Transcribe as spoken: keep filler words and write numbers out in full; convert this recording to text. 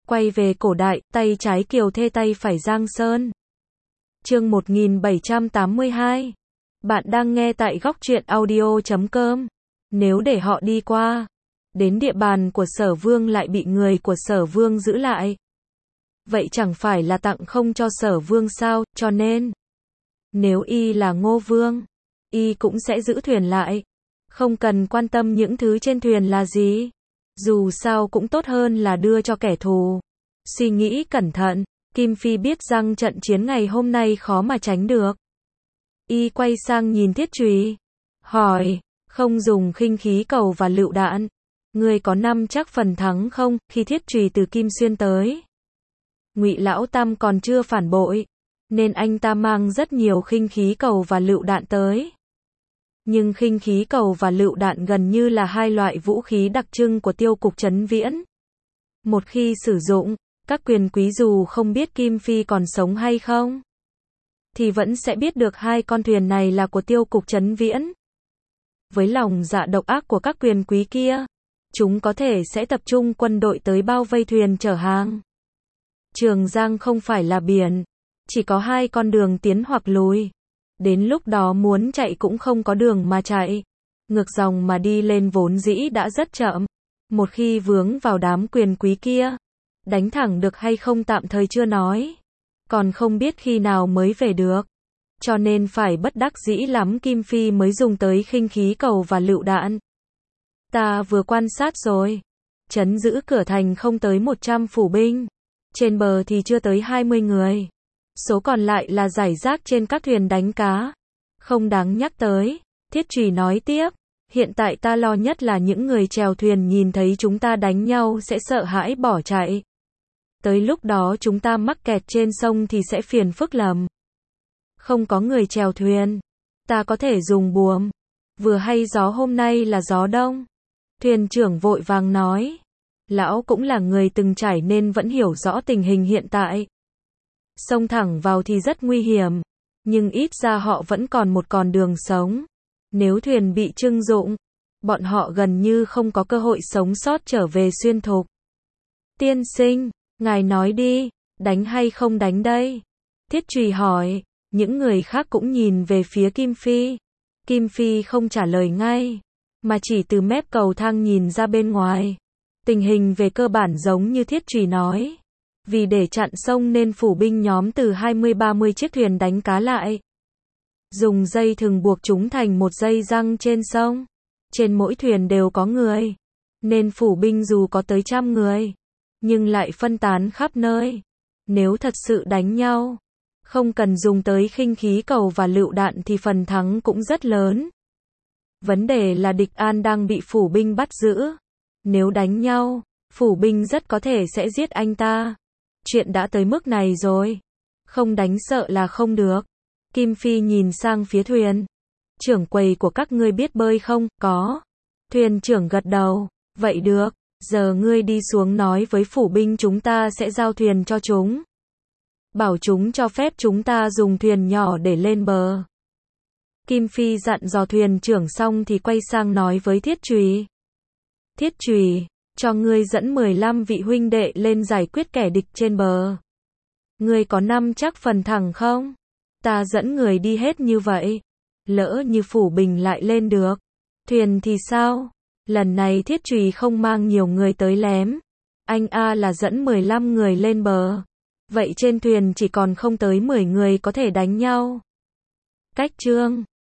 Quay về cổ đại, tay trái Kiều Thê tay phải Giang Sơn. Chương một nghìn bảy trăm tám mươi hai. Bạn đang nghe tại góc truyện audio chấm com. Nếu để họ đi qua, đến địa bàn của Sở Vương lại bị người của Sở Vương giữ lại, vậy chẳng phải là tặng không cho Sở Vương sao, cho nên, nếu y là Ngô Vương, y cũng sẽ giữ thuyền lại. Không cần quan tâm những thứ trên thuyền là gì. Dù sao cũng tốt hơn là đưa cho kẻ thù. Suy nghĩ cẩn thận, Kim Phi biết rằng trận chiến ngày hôm nay khó mà tránh được. Y quay sang nhìn Thiết Trùy, hỏi, không dùng khinh khí cầu và lựu đạn, ngươi có năm chắc phần thắng không? Khi Thiết Trùy từ Kim Xuyên tới, Ngụy Lão Tam còn chưa phản bội, nên anh ta mang rất nhiều khinh khí cầu và lựu đạn tới. Nhưng khinh khí cầu và lựu đạn gần như là hai loại vũ khí đặc trưng của Tiêu cục Trấn Viễn. Một khi sử dụng, các quyền quý dù không biết Kim Phi còn sống hay không, thì vẫn sẽ biết được hai con thuyền này là của Tiêu cục Trấn Viễn. Với lòng dạ độc ác của các quyền quý kia, chúng có thể sẽ tập trung quân đội tới bao vây thuyền chở hàng. Trường Giang không phải là biển, chỉ có hai con đường tiến hoặc lùi. Đến lúc đó muốn chạy cũng không có đường mà chạy. Ngược dòng mà đi lên vốn dĩ đã rất chậm. Một khi vướng vào đám quyền quý kia, đánh thẳng được hay không tạm thời chưa nói, còn không biết khi nào mới về được. Cho nên phải bất đắc dĩ lắm Kim Phi mới dùng tới khinh khí cầu và lựu đạn. Ta vừa quan sát rồi, trấn giữ cửa thành không tới một trăm phủ binh, trên bờ thì chưa tới hai mươi người. Số còn lại là rải rác trên các thuyền đánh cá, không đáng nhắc tới. Thiết Trùy nói tiếp, hiện tại ta lo nhất là những người chèo thuyền nhìn thấy chúng ta đánh nhau sẽ sợ hãi bỏ chạy. Tới lúc đó chúng ta mắc kẹt trên sông thì sẽ phiền phức lắm. Không có người chèo thuyền, ta có thể dùng buồm. Vừa hay gió hôm nay là gió đông. Thuyền trưởng vội vàng nói, lão cũng là người từng trải nên vẫn hiểu rõ tình hình hiện tại. Xông thẳng vào thì rất nguy hiểm, nhưng ít ra họ vẫn còn một con đường sống. Nếu thuyền bị trưng dụng, bọn họ gần như không có cơ hội sống sót trở về xuyên thục. Tiên sinh, ngài nói đi, đánh hay không đánh đây? Thiết Trùy hỏi, những người khác cũng nhìn về phía Kim Phi. Kim Phi không trả lời ngay, mà chỉ từ mép cầu thang nhìn ra bên ngoài. Tình hình về cơ bản giống như Thiết Trùy nói. Vì để chặn sông nên phủ binh nhóm từ hai mươi ba mươi chiếc thuyền đánh cá lại. Dùng dây thừng buộc chúng thành một dây răng trên sông. Trên mỗi thuyền đều có người, nên phủ binh dù có tới trăm người, nhưng lại phân tán khắp nơi. Nếu thật sự đánh nhau, không cần dùng tới khinh khí cầu và lựu đạn thì phần thắng cũng rất lớn. Vấn đề là địch An đang bị phủ binh bắt giữ. Nếu đánh nhau, phủ binh rất có thể sẽ giết anh ta. Chuyện đã tới mức này rồi, không đánh sợ là không được. Kim Phi nhìn sang phía thuyền. Trưởng quầy của các ngươi biết bơi không? Có. Thuyền trưởng gật đầu. Vậy được, giờ ngươi đi xuống nói với phủ binh chúng ta sẽ giao thuyền cho chúng. Bảo chúng cho phép chúng ta dùng thuyền nhỏ để lên bờ. Kim Phi dặn dò thuyền trưởng xong thì quay sang nói với Thiết Trùy. Thiết Trùy, cho ngươi dẫn mười lăm vị huynh đệ lên giải quyết kẻ địch trên bờ. Ngươi có năm chắc phần thẳng không? Ta dẫn người đi hết như vậy, lỡ như phủ bình lại lên được, thuyền thì sao? Lần này Thiết Trùy không mang nhiều người tới lém. Anh A là dẫn mười lăm người lên bờ. Vậy trên thuyền chỉ còn không tới mười người có thể đánh nhau. Cách chương